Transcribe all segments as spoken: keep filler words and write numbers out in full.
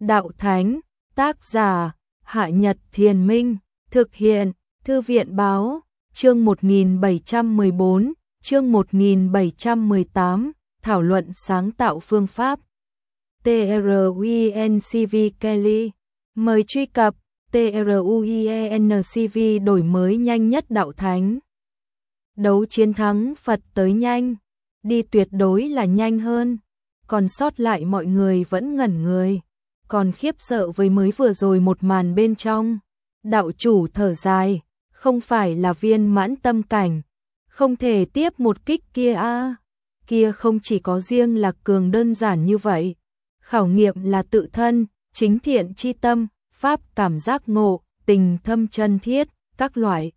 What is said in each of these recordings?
Đạo Thánh, tác giả, Hạ Nhật Thiền Minh, thực hiện, Thư viện Báo, chương một nghìn bảy trăm mười bốn, chương một nghìn bảy trăm mười tám, thảo luận sáng tạo phương pháp. TRUENCV Kelly, mời truy cập TRUENCV đổi mới nhanh nhất Đạo Thánh. Đấu chiến thắng Phật tới nhanh, đi tuyệt đối là nhanh hơn, còn sót lại mọi người vẫn ngẩn người, còn khiếp sợ với mới vừa rồi một màn bên trong. Đạo chủ thở dài, không phải là viên mãn tâm cảnh, không thể tiếp một kích kia a. À. Kia không chỉ có riêng là cường đơn giản như vậy, khảo nghiệm là tự thân, chính thiện chi tâm, pháp cảm giác ngộ, tình thâm chân thiết, các loại.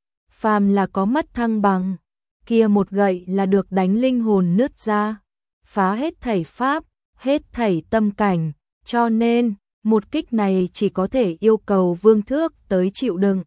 Phàm là có mất thăng bằng, kia một gậy là được đánh linh hồn nứt ra, phá hết thảy pháp, hết thảy tâm cảnh, cho nên, một kích này chỉ có thể yêu cầu Vương Thước tới chịu đựng.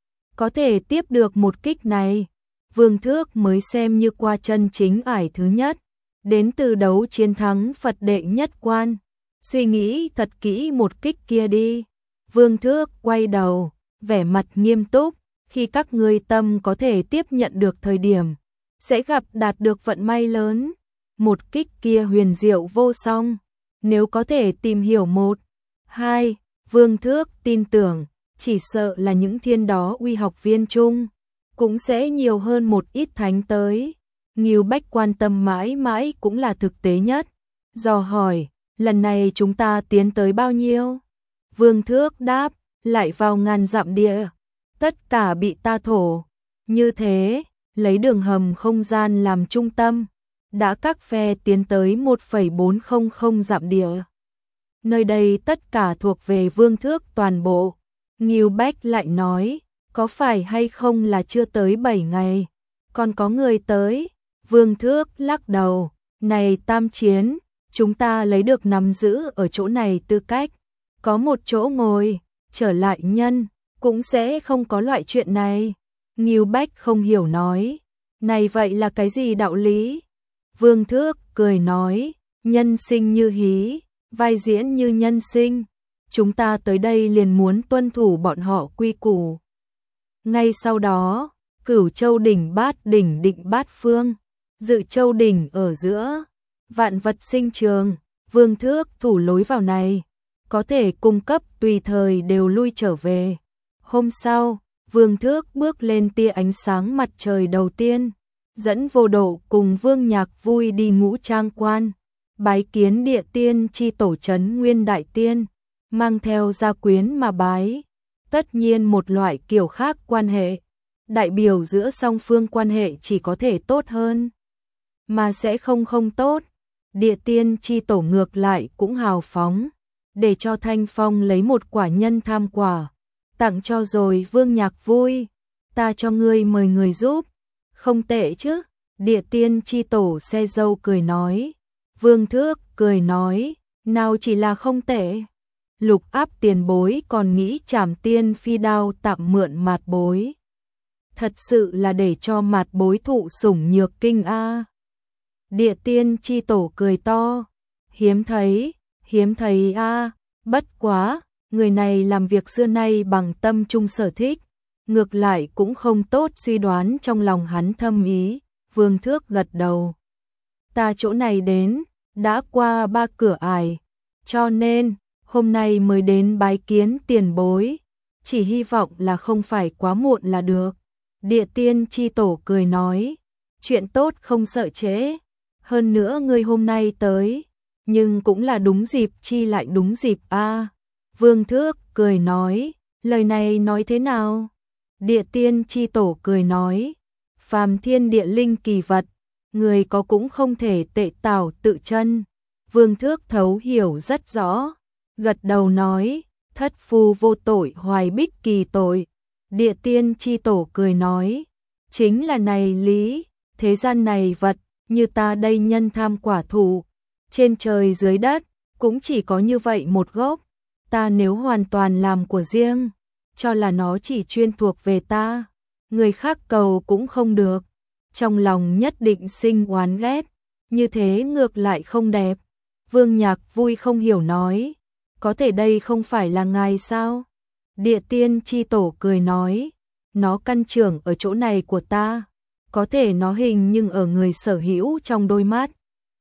Có thể tiếp được một kích này, Vương Thước mới xem như qua chân chính ải thứ nhất, đến từ đấu chiến thắng Phật đệ nhất quan. Suy nghĩ thật kỹ một kích kia đi. Vương Thước quay đầu, vẻ mặt nghiêm túc, khi các ngươi tâm có thể tiếp nhận được thời điểm, sẽ gặp đạt được vận may lớn. Một kích kia huyền diệu vô song, nếu có thể tìm hiểu một, hai, Vương Thước tin tưởng, chỉ sợ là những thiên đó uy học viên chung, cũng sẽ nhiều hơn một ít thánh tới. Ngưu Bách quan tâm mãi mãi cũng là thực tế nhất, dò hỏi, lần này chúng ta tiến tới bao nhiêu? Vương Thước đáp, lại vào ngàn dặm địa, tất cả bị ta thổ. Như thế, lấy đường hầm không gian làm trung tâm, đã các phe tiến tới một phẩy bốn không không dặm địa. Nơi đây tất cả thuộc về Vương Thước toàn bộ. Ngưu Bách lại nói, có phải hay không là chưa tới bảy ngày, còn có người tới. Vương Thước lắc đầu, này tam chiến, chúng ta lấy được nắm giữ ở chỗ này tư cách, có một chỗ ngồi, trở lại nhân, cũng sẽ không có loại chuyện này. Ngưu Bách không hiểu nói, này vậy là cái gì đạo lý? Vương Thước cười nói, nhân sinh như hí, vai diễn như nhân sinh, chúng ta tới đây liền muốn tuân thủ bọn họ quy củ. Ngay sau đó, Cửu Châu đỉnh bát đỉnh định bát phương, Dự Châu đỉnh ở giữa, vạn vật sinh trường, Vương Thước thủ lối vào này, có thể cung cấp tùy thời đều lui trở về. Hôm sau, Vương Thước bước lên tia ánh sáng mặt trời đầu tiên, dẫn Vô Độ cùng Vương Nhạc Vui đi Ngũ Trang Quan, bái kiến địa tiên chi tổ trấn Nguyên Đại Tiên, mang theo gia quyến mà bái. Tất nhiên một loại kiểu khác quan hệ, đại biểu giữa song phương quan hệ chỉ có thể tốt hơn, mà sẽ không không tốt. Địa tiên chi tổ ngược lại cũng hào phóng, để cho Thanh Phong lấy một quả nhân tham quả, tặng cho rồi. Vương Nhạc Vui, ta cho ngươi mời người giúp, không tệ chứ? Địa tiên chi tổ xe dâu cười nói. Vương Thước cười nói, nào chỉ là không tệ. Lục Áp tiền bối còn nghĩ Trảm Tiên phi đao tạm mượn Mạt bối, thật sự là để cho Mạt bối thụ sủng nhược kinh a. Địa tiên chi tổ cười to, hiếm thấy, hiếm thấy a, bất quá, người này làm việc xưa nay bằng tâm trung sở thích, ngược lại cũng không tốt suy đoán trong lòng hắn thâm ý. Vương Thước gật đầu, ta chỗ này đến, đã qua ba cửa ải, cho nên, hôm nay mới đến bái kiến tiền bối, chỉ hy vọng là không phải quá muộn là được. Địa tiên chi tổ cười nói, chuyện tốt không sợ trễ, hơn nữa ngươi hôm nay tới, nhưng cũng là đúng dịp chi lại đúng dịp a. À. Vương Thước cười nói, lời này nói thế nào? Địa tiên chi tổ cười nói, phàm thiên địa linh kỳ vật, người có cũng không thể tệ tảo tự chân. Vương Thước thấu hiểu rất rõ, gật đầu nói, thất phu vô tội hoài bích kỳ tội. Địa tiên chi tổ cười nói, chính là này lý, thế gian này vật, như ta đây nhân tham quả thụ, trên trời dưới đất, cũng chỉ có như vậy một gốc, ta nếu hoàn toàn làm của riêng, cho là nó chỉ chuyên thuộc về ta, người khác cầu cũng không được, trong lòng nhất định sinh oán ghét, như thế ngược lại không đẹp. Vương Nhạc Vui không hiểu nói, có thể đây không phải là ngài sao? Địa tiên chi tổ cười nói, nó căn trưởng ở chỗ này của ta, có thể nó hình nhưng ở người sở hữu trong đôi mắt.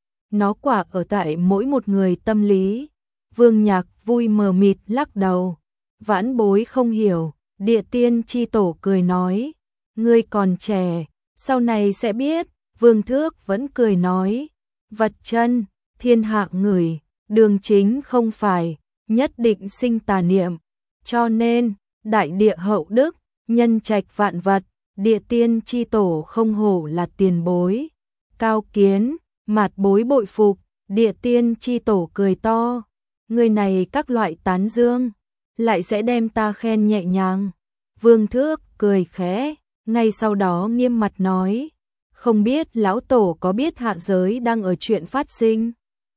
Nó quả ở tại mỗi một người tâm lý. Vương Nhạc vui mờ mịt lắc đầu, vãn bối không hiểu. Địa tiên chi tổ cười nói, ngươi còn trẻ, sau này sẽ biết. Vương Thước vẫn cười nói, vật chân, thiên hạ người, đường chính không phải, nhất định sinh tà niệm. Cho nên, đại địa hậu đức, nhân trạch vạn vật, địa tiên chi tổ không hổ là tiền bối. Cao kiến, mạt bối bội phục. Địa tiên chi tổ cười to, người này các loại tán dương, lại sẽ đem ta khen nhẹ nhàng. Vương Thước cười khẽ, ngay sau đó nghiêm mặt nói, không biết lão tổ có biết hạ giới đang ở chuyện phát sinh.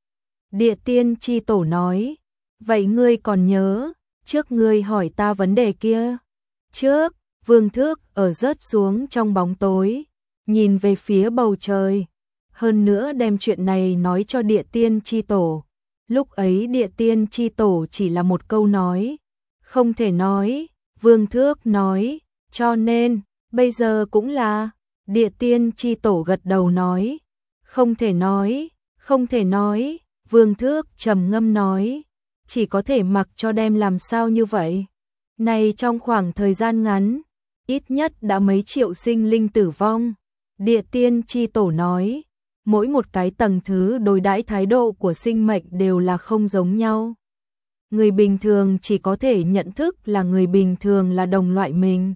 Địa tiên chi tổ nói, vậy ngươi còn nhớ, trước ngươi hỏi ta vấn đề kia. Trước, Vương Thước ở rớt xuống trong bóng tối, nhìn về phía bầu trời, hơn nữa đem chuyện này nói cho địa tiên chi tổ. Lúc ấy địa tiên chi tổ chỉ là một câu nói, không thể nói. Vương Thước nói, cho nên, bây giờ cũng là. Địa tiên chi tổ gật đầu nói, không thể nói, không thể nói. Vương Thước trầm ngâm nói, chỉ có thể mặc cho đem làm sao như vậy. Này trong khoảng thời gian ngắn, ít nhất đã mấy triệu sinh linh tử vong. Địa tiên chi tổ nói, mỗi một cái tầng thứ đối đãi thái độ của sinh mệnh đều là không giống nhau. Người bình thường chỉ có thể nhận thức là người bình thường là đồng loại mình,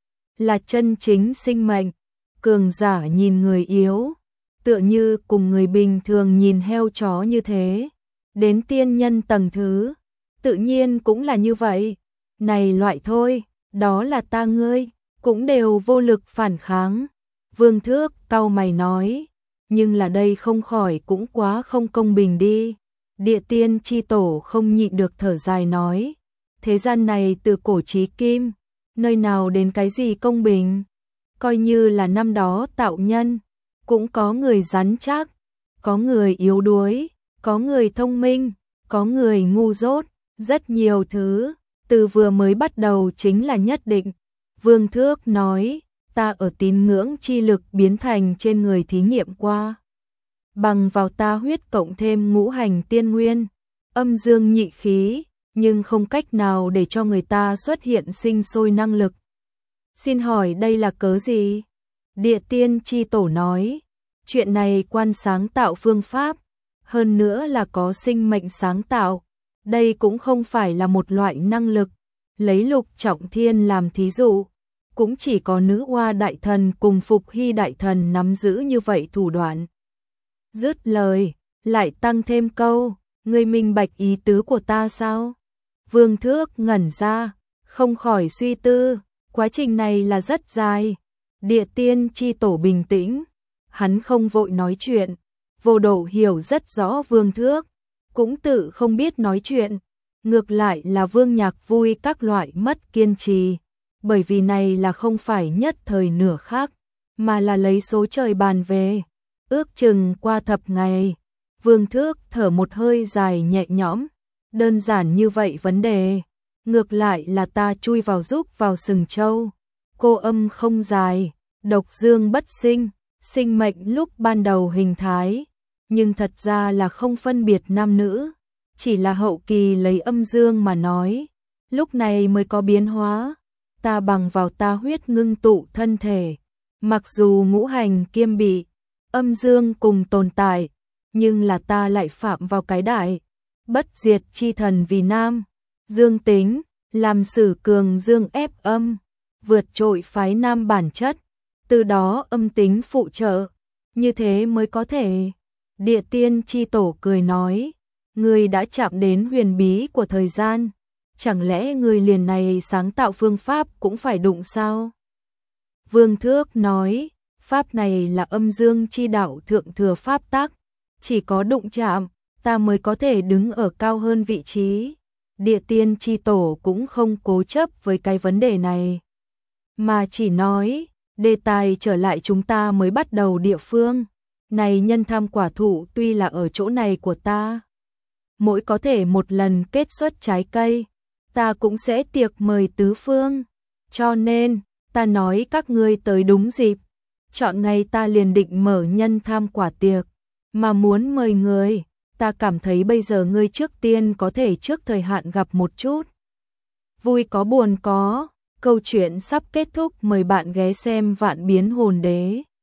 là chân chính sinh mệnh. Cường giả nhìn người yếu, tựa như cùng người bình thường nhìn heo chó như thế. Đến tiên nhân tầng thứ, tự nhiên cũng là như vậy. Này loại thôi, đó là ta ngươi, cũng đều vô lực phản kháng. Vương Thước cau mày nói, nhưng là đây không khỏi cũng quá không công bình đi. Địa tiên chi tổ không nhịn được thở dài nói, thế gian này từ cổ chí kim, nơi nào đến cái gì công bình. Coi như là năm đó tạo nhân, cũng có người rắn chắc, có người yếu đuối, có người thông minh, có người ngu dốt, rất nhiều thứ, từ vừa mới bắt đầu chính là nhất định. Vương Thước nói, ta ở tín ngưỡng chi lực biến thành trên người thí nghiệm qua. Bằng vào ta huyết cộng thêm ngũ hành tiên nguyên, âm dương nhị khí, nhưng không cách nào để cho người ta xuất hiện sinh sôi năng lực. Xin hỏi đây là cớ gì? Địa tiên chi tổ nói, chuyện này quan sáng tạo phương pháp, hơn nữa là có sinh mệnh sáng tạo. Đây cũng không phải là một loại năng lực. Lấy Lục Trọng Thiên làm thí dụ, cũng chỉ có nữ oa đại thần cùng Phục Hy đại thần nắm giữ như vậy thủ đoạn. Dứt lời, lại tăng thêm câu, ngươi minh bạch ý tứ của ta sao? Vương Thước ngẩn ra, không khỏi suy tư, quá trình này là rất dài. Địa tiên chi tổ bình tĩnh, hắn không vội nói chuyện. Vô Độ hiểu rất rõ Vương Thước, cũng tự không biết nói chuyện. Ngược lại là Vương Nhạc vui các loại mất kiên trì, bởi vì này là không phải nhất thời nửa khác, mà là lấy số trời bàn về. Ước chừng qua thập ngày, Vương Thước thở một hơi dài nhẹ nhõm, đơn giản như vậy vấn đề, ngược lại là ta chui vào giúp vào sừng trâu. Cô âm không dài, độc dương bất sinh, sinh mệnh lúc ban đầu hình thái, nhưng thật ra là không phân biệt nam nữ, chỉ là hậu kỳ lấy âm dương mà nói, lúc này mới có biến hóa. Ta bằng vào ta huyết ngưng tụ thân thể, mặc dù ngũ hành kiêm bị, âm dương cùng tồn tại, nhưng là ta lại phạm vào cái đại bất diệt chi thần vì nam, dương tính, làm sử cường dương ép âm, vượt trội phái nam bản chất, từ đó âm tính phụ trợ, như thế mới có thể. Địa tiên chi tổ cười nói, ngươi đã chạm đến huyền bí của thời gian, chẳng lẽ ngươi liền này sáng tạo phương pháp cũng phải đụng sao? Vương Thước nói, pháp này là âm dương chi đạo thượng thừa pháp tắc, chỉ có đụng chạm, ta mới có thể đứng ở cao hơn vị trí. Địa tiên chi tổ cũng không cố chấp với cái vấn đề này, mà chỉ nói, đề tài trở lại chúng ta mới bắt đầu địa phương. Này nhân tham quả thụ tuy là ở chỗ này của ta, mỗi có thể một lần kết xuất trái cây, ta cũng sẽ tiệc mời tứ phương. Cho nên, ta nói các ngươi tới đúng dịp, chọn ngày ta liền định mở nhân tham quả tiệc, mà muốn mời người, ta cảm thấy bây giờ ngươi trước tiên có thể trước thời hạn gặp một chút. Vui có buồn có, câu chuyện sắp kết thúc, mời bạn ghé xem Vạn Biến Hồn Đế.